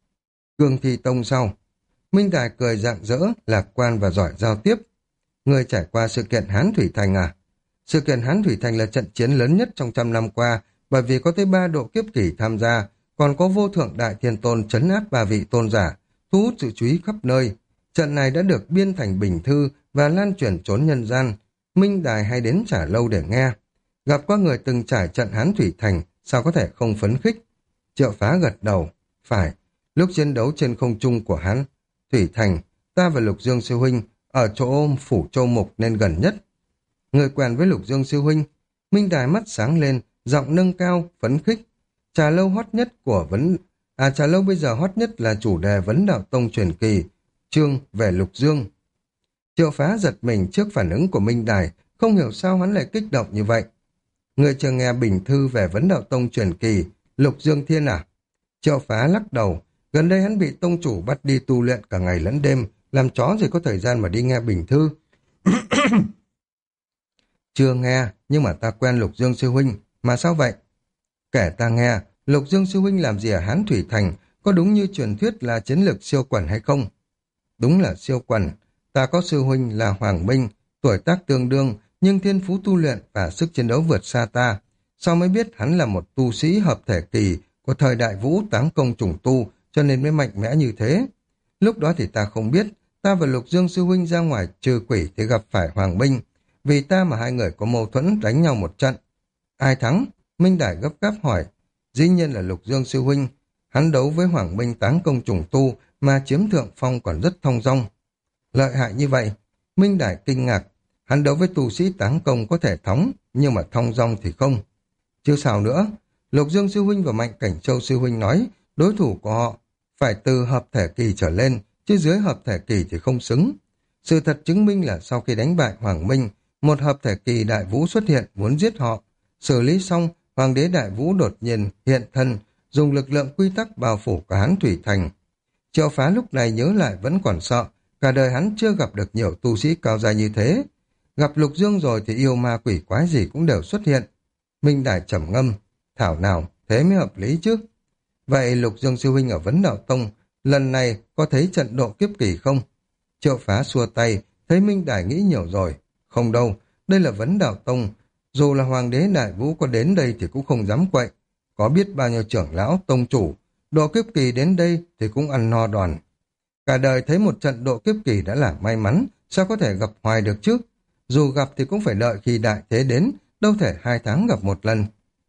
Cương Thi Tông sao? Minh Đài cười rạng rỡ, lạc quan và giỏi giao tiếp. Ngươi trải qua sự kiện Hán Thủy Thành à? Sự kiện Hán Thủy Thành là trận chiến lớn nhất trong 100 năm qua, bởi vì có tới 3 độ kiếp kỳ tham gia, còn có vô thượng đại thiên tôn trấn áp 3 vị tôn giả, thu hút sự chú ý khắp nơi. Trận này đã được biên thành bình thư và lan truyền trốn nhân gian. Minh Đài hay đến Trả Lâu để nghe. Gặp qua người từng trải trận Hán Thủy Thành, sao có thể không phấn khích? Triệu Phá gật đầu. Phải, lúc chiến đấu trên không trung của Hán Thủy Thành, ta và Lục Dương sư huynh ở chỗ phủ Châu Mục nên gần nhất. Người quen với Lục Dương sư huynh. Minh Đài mắt sáng lên, giọng nâng cao, phấn khích. Trà Lâu hot nhất của Trà Lâu bây giờ hot nhất là chủ đề Vấn Đạo Tông truyền kỳ, chương về Lục Dương. Triệu Phá giật mình trước phản ứng của Minh Đài, không hiểu sao hắn lại kích động như vậy. Người chưa nghe bình thư về Vấn Đạo Tông truyền kỳ, Lục Dương Thiên à? Triệu Phá lắc đầu, gần đây hắn bị tông chủ bắt đi tu luyện cả ngày lẫn đêm, làm chó gì có thời gian mà đi nghe bình thư. Chưa nghe, nhưng mà ta quen Lục Dương sư huynh, mà sao vậy? Kể ta nghe, Lục Dương sư huynh làm gì ở Hán Thủy Thành, có đúng như truyền thuyết là chiến lược siêu quần hay không? Đúng là siêu quần, ta có sư huynh là Hoàng Minh, tuổi tác tương đương, nhưng thiên phú tu luyện và sức chiến đấu vượt xa ta. Sao mới biết hắn là một tu sĩ hợp thể kỳ của thời đại Vũ Táng Công trùng tu, cho nên mới mạnh mẽ như thế. Lúc đó thì ta không biết, ta và Lục Dương sư huynh ra ngoài trừ quỷ thì gặp phải Hoàng Minh, vì ta mà hai người có mâu thuẫn đánh nhau một trận. Ai thắng? Minh Đài gấp gáp hỏi. Dĩ nhiên là Lục Dương sư huynh, hắn đấu với Hoàng Minh Táng Công trùng tu mà chiếm thượng phong còn rất thong dong. Lợi hại như vậy, Minh Đài kinh ngạc, hắn đấu với tu sĩ Táng Công có thể thắng, nhưng mà thong dong thì không. Chứ sao nữa, Lục Dương sư huynh và Mạnh Cảnh Châu sư huynh nói, đối thủ của họ phải từ hợp thể kỳ trở lên, chứ dưới hợp thể kỳ thì không xứng. Sự thật chứng minh là sau khi đánh bại Hoàng Minh, một hợp thể kỳ đại vũ xuất hiện muốn giết họ. Xử lý xong, Hoàng đế đại vũ đột nhiên hiện thân, dùng lực lượng quy tắc bao phủ cả Hán Thủy Thành. Triệu Phá lúc này nhớ lại vẫn còn sợ, cả đời hắn chưa gặp được nhiều tu sĩ cao gia như thế. Gặp Lục Dương rồi thì yêu ma quỷ quái gì cũng đều xuất hiện. Minh Đài trầm ngâm, thảo nào, thế mới hợp lý chứ. Vậy Lục Dương sư huynh ở Vấn Đạo Tông, lần này có thấy trận độ kiếp kỳ không? Triệu Phá xua tay, thấy Minh Đài nghĩ nhiều rồi. Không đâu, đây là Vấn Đạo Tông, dù là Hoàng đế Đại Vũ có đến đây thì cũng không dám quậy. Có biết bao nhiêu trưởng lão, tông chủ, độ kiếp kỳ đến đây thì cũng ăn no đòn. Cả đời thấy một trận độ kiếp kỳ đã là may mắn, sao có thể gặp hoài được chứ? Dù gặp thì cũng phải đợi khi đại thế đến, đâu thể 2 tháng gặp một lần.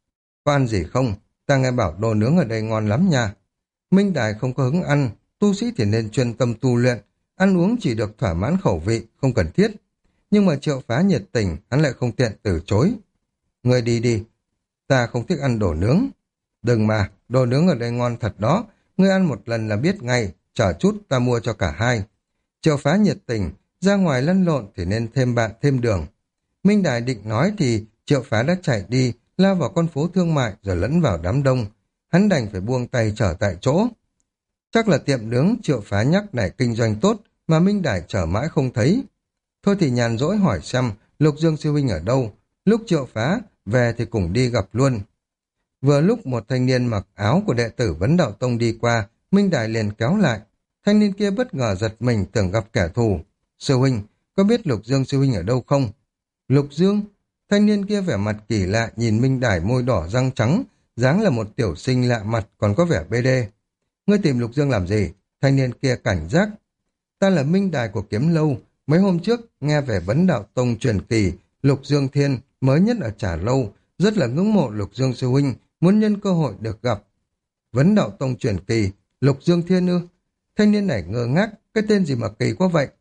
Có ăn gì không? Ta nghe bảo đồ nướng ở đây ngon lắm nha. Minh Đài không có hứng ăn, tu sĩ thì nên chuyên tâm tu luyện, ăn uống chỉ được thỏa mãn khẩu vị, không cần thiết. Nhưng mà Triệu Phá nhiệt tình, hắn lại không tiện từ chối. Người đi đi, ta không thích ăn đồ nướng. Đừng mà, đồ nướng ở đây ngon thật đó, ngươi ăn một lần là biết ngay, chờ chút ta mua cho cả hai. Triệu Phá nhiệt tình, ra ngoài lăn lộn thì nên thêm bạn thêm đường. Minh Đài định nói thì Triệu Phá đã chạy đi, lao vào con phố thương mại rồi lẫn vào đám đông. Hắn đành phải buông tay trở tại chỗ. Chắc là tiệm nướng Triệu Phá nhắc này kinh doanh tốt mà Minh Đài chờ mãi không thấy. Thôi thì nhàn rỗi hỏi xem Lục Dương sư huynh ở đâu, lúc Triệu Phá về thì cùng đi gặp luôn. Vừa lúc một thanh niên mặc áo của đệ tử Vấn Đạo Tông đi qua, Minh Đài liền kéo lại. Thanh niên kia bất ngờ giật mình tưởng gặp kẻ thù. Sư huynh, có biết Lục Dương sư huynh ở đâu không? Lục Dương? Thanh niên kia vẻ mặt kỳ lạ nhìn Minh Đài môi đỏ răng trắng, dáng là một tiểu sinh lạ mặt còn có vẻ bê đê. Ngươi tìm Lục Dương làm gì? Thanh niên kia cảnh giác. Ta là Minh Đài của Kiếm Lâu, mấy hôm trước nghe về Vấn Đạo Tông truyền kỳ, Lục Dương Thiên mới nhất ở Trà Lâu, rất là ngưỡng mộ Lục Dương sư huynh, muốn nhân cơ hội được gặp. Vấn Đạo Tông truyền kỳ, Lục Dương Thiên ư? Thanh niên này ngơ ngác, cái tên gì mà kỳ quá vậy?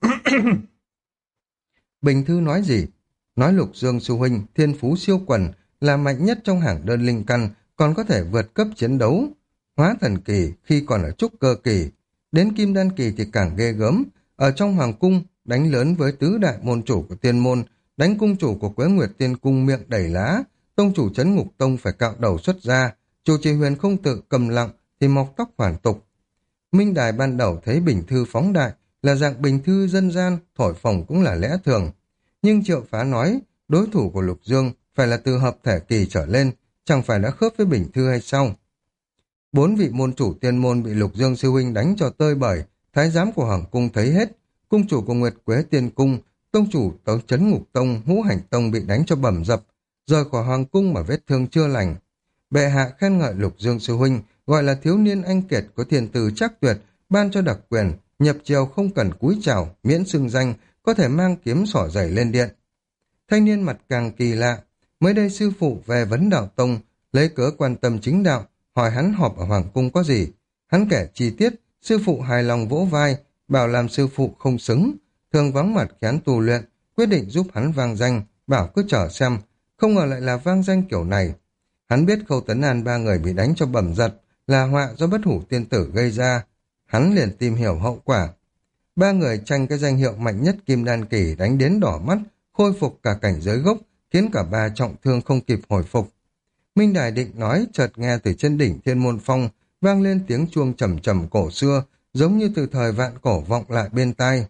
Bình thư nói gì? Nói Lục Dương sư huynh, thiên phú siêu quần, là mạnh nhất trong hàng đơn linh căn, còn có thể vượt cấp chiến đấu. Hóa thần kỳ khi còn ở trúc cơ kỳ, đến kim đan kỳ thì càng ghê gớm. Ở trong hoàng cung, đánh lớn với tứ đại môn chủ của tiên môn, đánh cung chủ của Quế Nguyệt Tiên Cung miệng đẩy lá, tông chủ Trấn Ngục Tông phải cạo đầu xuất ra, chủ trì Huyền không tự cầm lặng thì mọc tóc hoàn tục. Minh Đài ban đầu thấy bình thư phóng đại là dạng bình thư dân gian, thổi phồng cũng là lẽ thường. Nhưng Triệu Phá nói, đối thủ của Lục Dương phải là từ hợp thể kỳ trở lên, chẳng phải đã khớp với bình thư hay sao? 4 vị môn chủ tiên môn bị Lục Dương sư huynh đánh cho tơi bời, thái giám của Hoàng cung thấy hết, cung chủ của Nguyệt Quế Tiên Cung, tông chủ tấu Trấn Ngục Tông, Ngũ Hành Tông bị đánh cho bầm dập, rời khỏi Hoàng cung mà vết thương chưa lành. Bệ hạ khen ngợi Lục Dương sư huynh, gọi là thiếu niên anh kiệt có thiên tư chắc tuyệt, ban cho đặc quyền, nhập triều không cần cúi chào, miễn xưng danh, có thể mang kiếm xỏ giày lên điện. Thanh niên mặt càng kỳ lạ, mới đây sư phụ về Vấn Đạo Tông, lấy cớ quan tâm chính đạo, hỏi hắn họp ở Hoàng cung có gì. Hắn kể chi tiết, sư phụ hài lòng vỗ vai, bảo làm sư phụ không xứng, thường vắng mặt khi hắn tu luyện, quyết định giúp hắn vang danh, bảo cứ chờ xem, không ngờ lại là vang danh kiểu này. Hắn biết Khâu Tấn An 3 người bị đánh cho bầm giật, là họa do bất hủ tiên tử gây ra. Hắn liền tìm hiểu hậu quả. 3 người tranh cái danh hiệu mạnh nhất kim đan kỳ đánh đến đỏ mắt, khôi phục cả cảnh giới gốc, khiến cả 3 trọng thương không kịp hồi phục. Minh Đài định nói, chợt nghe từ trên đỉnh Thiên Môn Phong vang lên tiếng chuông trầm trầm cổ xưa, giống như từ thời vạn cổ vọng lại bên tai.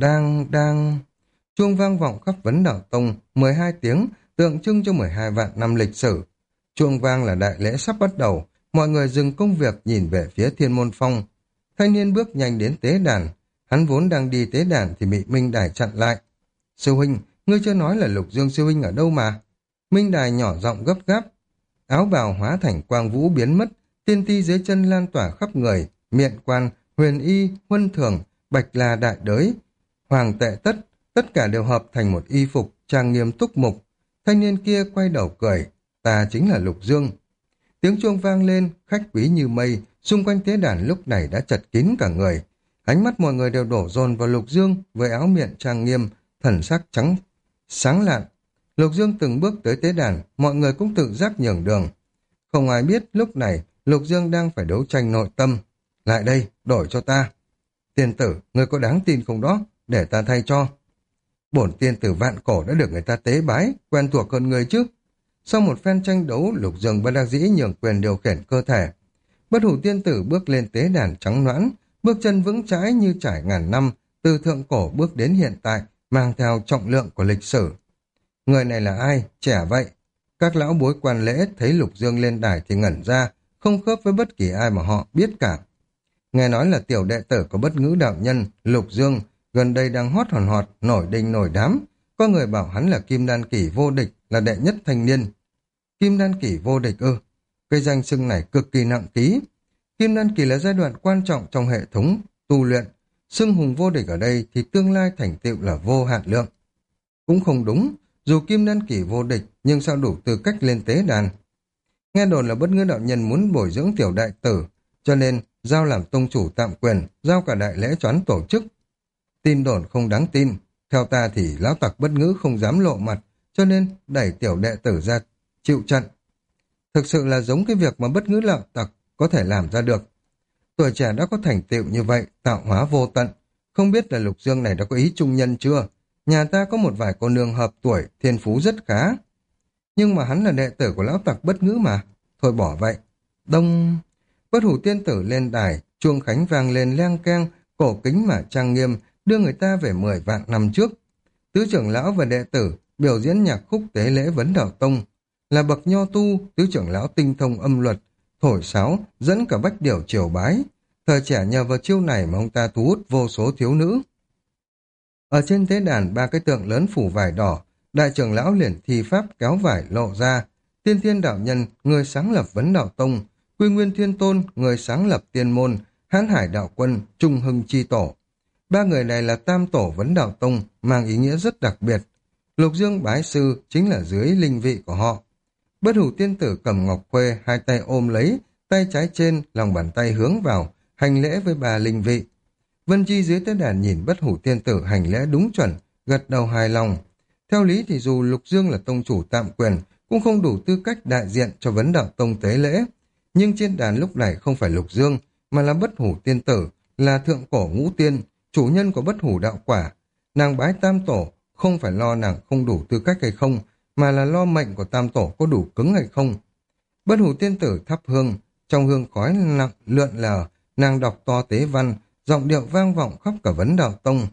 Đang... Chuông vang vọng khắp Vấn Đạo Tông, 12 tiếng, tượng trưng cho 12 vạn năm lịch sử. Chuông vang là đại lễ sắp bắt đầu, mọi người dừng công việc nhìn về phía Thiên Môn Phong. Thanh niên bước nhanh đến tế đàn, hắn vốn đang đi tế đàn thì bị Minh Đài chặn lại. Sư huynh, ngươi chưa nói là Lục Dương sư huynh ở đâu mà? Minh Đài nhỏ giọng gấp gáp. Áo bào hóa thành quang vũ biến mất, tiên ti dưới chân lan tỏa khắp người, miện quan, huyền y, huân thường, bạch la đại đới, hoàng tệ tất cả đều hợp thành một y phục, trang nghiêm túc mục. Thanh niên kia quay đầu cười, ta chính là Lục Dương. Tiếng chuông vang lên, khách quý như mây, xung quanh tế đàn lúc này đã chật kín cả người. Ánh mắt mọi người đều đổ dồn vào Lục Dương với áo miệng trang nghiêm, thần sắc trắng, sáng lạn. Lục Dương từng bước tới tế đàn, mọi người cũng tự giác nhường đường. Không ai biết lúc này Lục Dương đang phải đấu tranh nội tâm. Lại đây, đổi cho ta. Tiên tử, ngươi có đáng tin không đó? Để ta thay cho. Bổn tiên tử vạn cổ đã được người ta tế bái, quen thuộc hơn người chứ. Sau một phen tranh đấu, Lục Dương bất đắc dĩ nhường quyền điều khiển cơ thể. Bất hủ tiên tử bước lên tế đàn trắng nõn, bước chân vững chãi như trải ngàn năm, từ thượng cổ bước đến hiện tại, mang theo trọng lượng của lịch sử. Người này là ai? Trẻ vậy. Các lão bối quan lễ thấy Lục Dương lên đài thì ngẩn ra, không khớp với bất kỳ ai mà họ biết cả. Nghe nói là tiểu đệ tử của Bất Ngữ đạo nhân, Lục Dương, gần đây đang hót hòn họt, nổi đình nổi đám. Có người bảo hắn là Kim Đan Kỷ vô địch, là đệ nhất thanh niên. Kim Đan Kỷ vô địch ư? Cái danh xưng này cực kỳ nặng ký. Kim Đan Kỳ là giai đoạn quan trọng trong hệ thống tu luyện. Xưng hùng vô địch ở đây thì tương lai thành tựu là vô hạn lượng. Cũng không đúng, dù Kim Đan Kỳ vô địch nhưng sao đủ tư cách lên tế đàn. Nghe đồn là Bất Ngữ đạo nhân muốn bồi dưỡng tiểu đại tử, cho nên giao làm tông chủ tạm quyền, giao cả đại lễ cho hắn tổ chức. Tin đồn không đáng tin, theo ta thì lão tặc Bất Ngữ không dám lộ mặt, cho nên đẩy tiểu đệ tử ra chịu trận. Thực sự là giống cái việc mà Bất Ngữ lão tặc có thể làm ra được. Tuổi trẻ đã có thành tựu như vậy, tạo hóa vô tận. Không biết là Lục Dương này đã có ý trung nhân chưa? Nhà ta có một vài cô nương hợp tuổi, thiên phú rất khá. Nhưng mà hắn là đệ tử của lão tặc Bất Ngữ mà. Thôi bỏ vậy. Đông... Bất hủ tiên tử lên đài, chuông khánh vang lên leng keng, cổ kính mà trang nghiêm, đưa người ta về 10 vạn năm trước. Tứ trưởng lão và đệ tử biểu diễn nhạc khúc tế lễ Vấn Đạo Tông. Là bậc nho tu, tứ trưởng lão tinh thông âm luật, thổi sáo, dẫn cả bách điểu triều bái. Thời trẻ nhờ vào chiêu này mà ông ta thu hút vô số thiếu nữ. Ở trên tế đàn, 3 cái tượng lớn phủ vải đỏ, đại trưởng lão liền thi pháp kéo vải lộ ra. Tiên Thiên đạo nhân, người sáng lập Vấn Đạo Tông, Quy Nguyên Thiên Tôn, người sáng lập Tiên Môn, Hán Hải đạo quân, Trung Hưng chi tổ. 3 người này là tam tổ Vấn Đạo Tông, mang ý nghĩa rất đặc biệt. Lục Dương bái sư chính là dưới linh vị của họ. Bất hủ tiên tử cầm ngọc khuê, hai tay ôm lấy, tay trái trên, lòng bàn tay hướng vào, hành lễ với 3 linh vị. Vân Chi dưới tế đàn nhìn bất hủ tiên tử hành lễ đúng chuẩn, gật đầu hài lòng. Theo lý thì dù Lục Dương là tông chủ tạm quyền, cũng không đủ tư cách đại diện cho Vấn Đạo Tông tế lễ. Nhưng trên đàn lúc này không phải Lục Dương, mà là bất hủ tiên tử, là thượng cổ ngũ tiên, chủ nhân của bất hủ đạo quả. Nàng bái tam tổ, không phải lo nàng không đủ tư cách hay không, mà là lo mệnh của tam tổ có đủ cứng hay không. Bất hủ tiên tử thắp hương, trong hương khói nặng lượn lờ, nàng đọc to tế văn, giọng điệu vang vọng khắp cả Vấn Đạo Tông.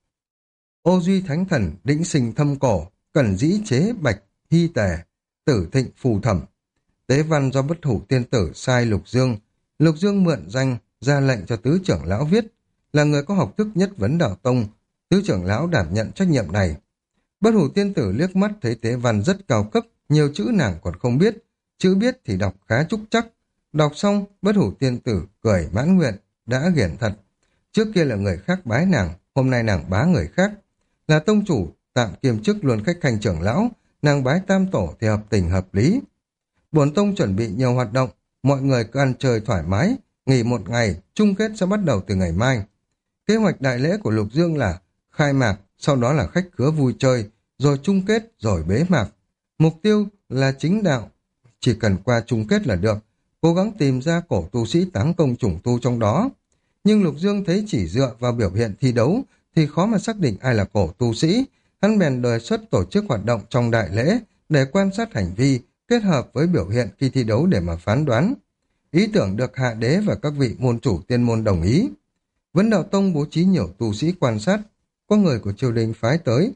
Ô duy thánh thần, đĩnh sinh thâm cổ, cẩn dĩ chế bạch, hy tề, tử thịnh phù thẩm. Tế văn do bất hủ tiên tử sai Lục Dương. Lục Dương mượn danh, ra lệnh cho tứ trưởng lão viết. Là người có học thức nhất Vấn Đạo Tông, tứ trưởng lão đảm nhận trách nhiệm này. Bất hủ tiên tử liếc mắt thấy tế văn rất cao cấp, nhiều chữ nàng còn không biết. Chữ biết thì đọc khá trúc chắc. Đọc xong, bất hủ tiên tử cười mãn nguyện, đã hiển thật. Trước kia là người khác bái nàng, hôm nay nàng bá người khác. Là tông chủ, tạm kiêm chức luôn khách khanh trưởng lão, nàng bái tam tổ thì hợp tình hợp lý. Bổn tông chuẩn bị nhiều hoạt động, mọi người cứ ăn chơi thoải mái, nghỉ một ngày, chung kết sẽ bắt đầu từ ngày mai. Kế hoạch đại lễ của Lục Dương là khai mạc, sau đó là khách khứa vui chơi, rồi chung kết, rồi bế mạc. Mục tiêu là chính đạo, chỉ cần qua chung kết là được, cố gắng tìm ra cổ tu sĩ táng công chủng tu trong đó. Nhưng Lục Dương thấy chỉ dựa vào biểu hiện thi đấu thì khó mà xác định ai là cổ tu sĩ, hắn bèn đề xuất tổ chức hoạt động trong đại lễ để quan sát hành vi, kết hợp với biểu hiện khi thi đấu để mà phán đoán. Ý tưởng được Hạ Đế và các vị môn chủ tiên môn đồng ý. Vấn Đạo Tông bố trí nhiều tu sĩ quan sát, có người của triều đình phái tới,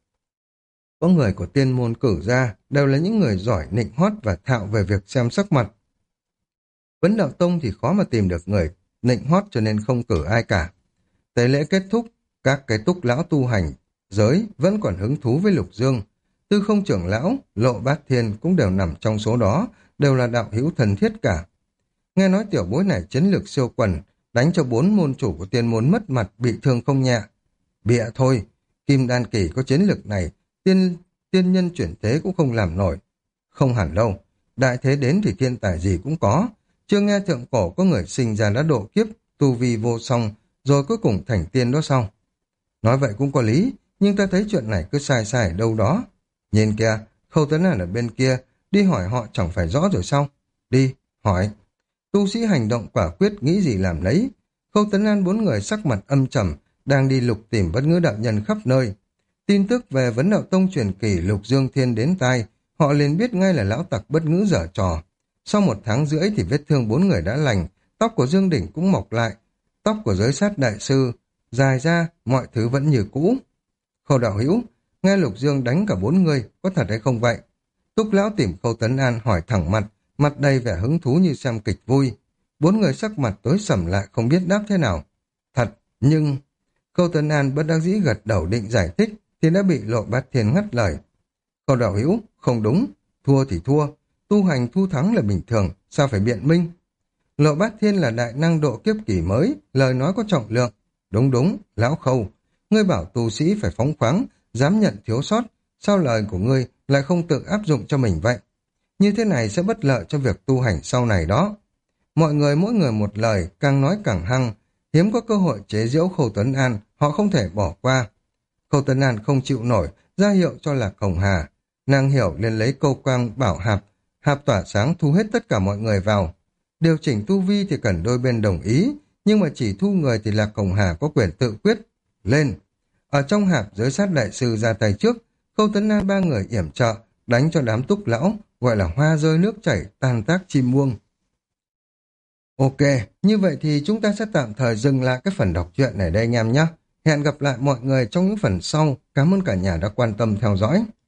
có người của tiên môn cử ra, đều là những người giỏi nịnh hót và thạo về việc xem sắc mặt. Vấn Đạo Tông thì khó mà tìm được người nịnh hót cho nên không cử ai cả. Tế lễ kết thúc, các cái túc lão tu hành giới vẫn còn hứng thú với Lục Dương. Tư Không trưởng lão, Lộ Bát Thiên cũng đều nằm trong số đó, đều là đạo hữu thân thiết cả. Nghe nói tiểu bối này chiến lược siêu quần, đánh cho 4 môn chủ của tiên môn mất mặt, bị thương không nhẹ. Bịa thôi, Kim Đan Kỳ có chiến lược này, tiên nhân chuyển thế cũng không làm nổi. Không hẳn đâu, đại thế đến thì thiên tài gì cũng có. Chưa nghe thượng cổ có người sinh ra đã độ kiếp, tu vi vô song, rồi cuối cùng thành tiên đó sao? Nói vậy cũng có lý, nhưng ta thấy chuyện này cứ sai sai ở đâu đó. Nhìn kìa, Khâu Tấn An ở bên kia, đi hỏi họ chẳng phải rõ rồi sao? Đi, hỏi. Tu sĩ hành động quả quyết, nghĩ gì làm lấy. Khâu Tấn An 4 người sắc mặt âm trầm, đang đi lục tìm Bất Ngữ đạo nhân khắp nơi. Tin tức về Vấn Đạo Tông truyền kỳ Lục Dương Thiên đến tai, họ liền biết ngay là lão tặc Bất Ngữ giở trò. Sau 1 tháng rưỡi thì vết thương 4 người đã lành, tóc của Dương Đỉnh cũng mọc lại, tóc của giới sát đại sư dài ra, mọi thứ vẫn như cũ. Khâu đạo hữu, nghe Lục Dương đánh cả 4 người, có thật hay không vậy? Túc lão tìm Khâu Tấn An hỏi thẳng mặt, mặt đầy vẻ hứng thú như xem kịch vui. 4 người sắc mặt tối sầm lại không biết đáp thế nào. Thật, nhưng... Khâu Tấn An bất đắc dĩ gật đầu định giải thích, thì đã bị Lộ Bát Thiên ngắt lời. Khâu đạo hữu, không đúng, thua thì thua, tu hành thu thắng là bình thường, sao phải biện minh? Lộ Bát Thiên là đại năng độ kiếp kỳ mới, lời nói có trọng lượng. Đúng đúng, lão Khâu, ngươi bảo tu sĩ phải phóng khoáng, dám nhận thiếu sót, sao lời của ngươi lại không tự áp dụng cho mình vậy? Như thế này sẽ bất lợi cho việc tu hành sau này đó. Mọi người mỗi người một lời, càng nói càng hăng, hiếm có cơ hội chế giễu Khâu Tuấn An, họ không thể bỏ qua. Khâu Tuấn An không chịu nổi, ra hiệu cho Lạc Hồng Hà. Nàng hiểu nên lấy câu quang bảo hạp, hạp tỏa sáng thu hết tất cả mọi người vào. Điều chỉnh tu vi thì cần đôi bên đồng ý, nhưng mà chỉ thu người thì Lạc Hồng Hà có quyền tự quyết. Lên! Ở trong hạp giới sát đại sư ra tay trước, Khâu Tuấn An 3 người yểm trợ, đánh cho đám túc lão, gọi là hoa rơi nước chảy, tan tác chim muông. Ok, như vậy thì chúng ta sẽ tạm thời dừng lại cái phần đọc truyện này đây anh em nhé. Hẹn gặp lại mọi người trong những phần sau. Cảm ơn cả nhà đã quan tâm theo dõi.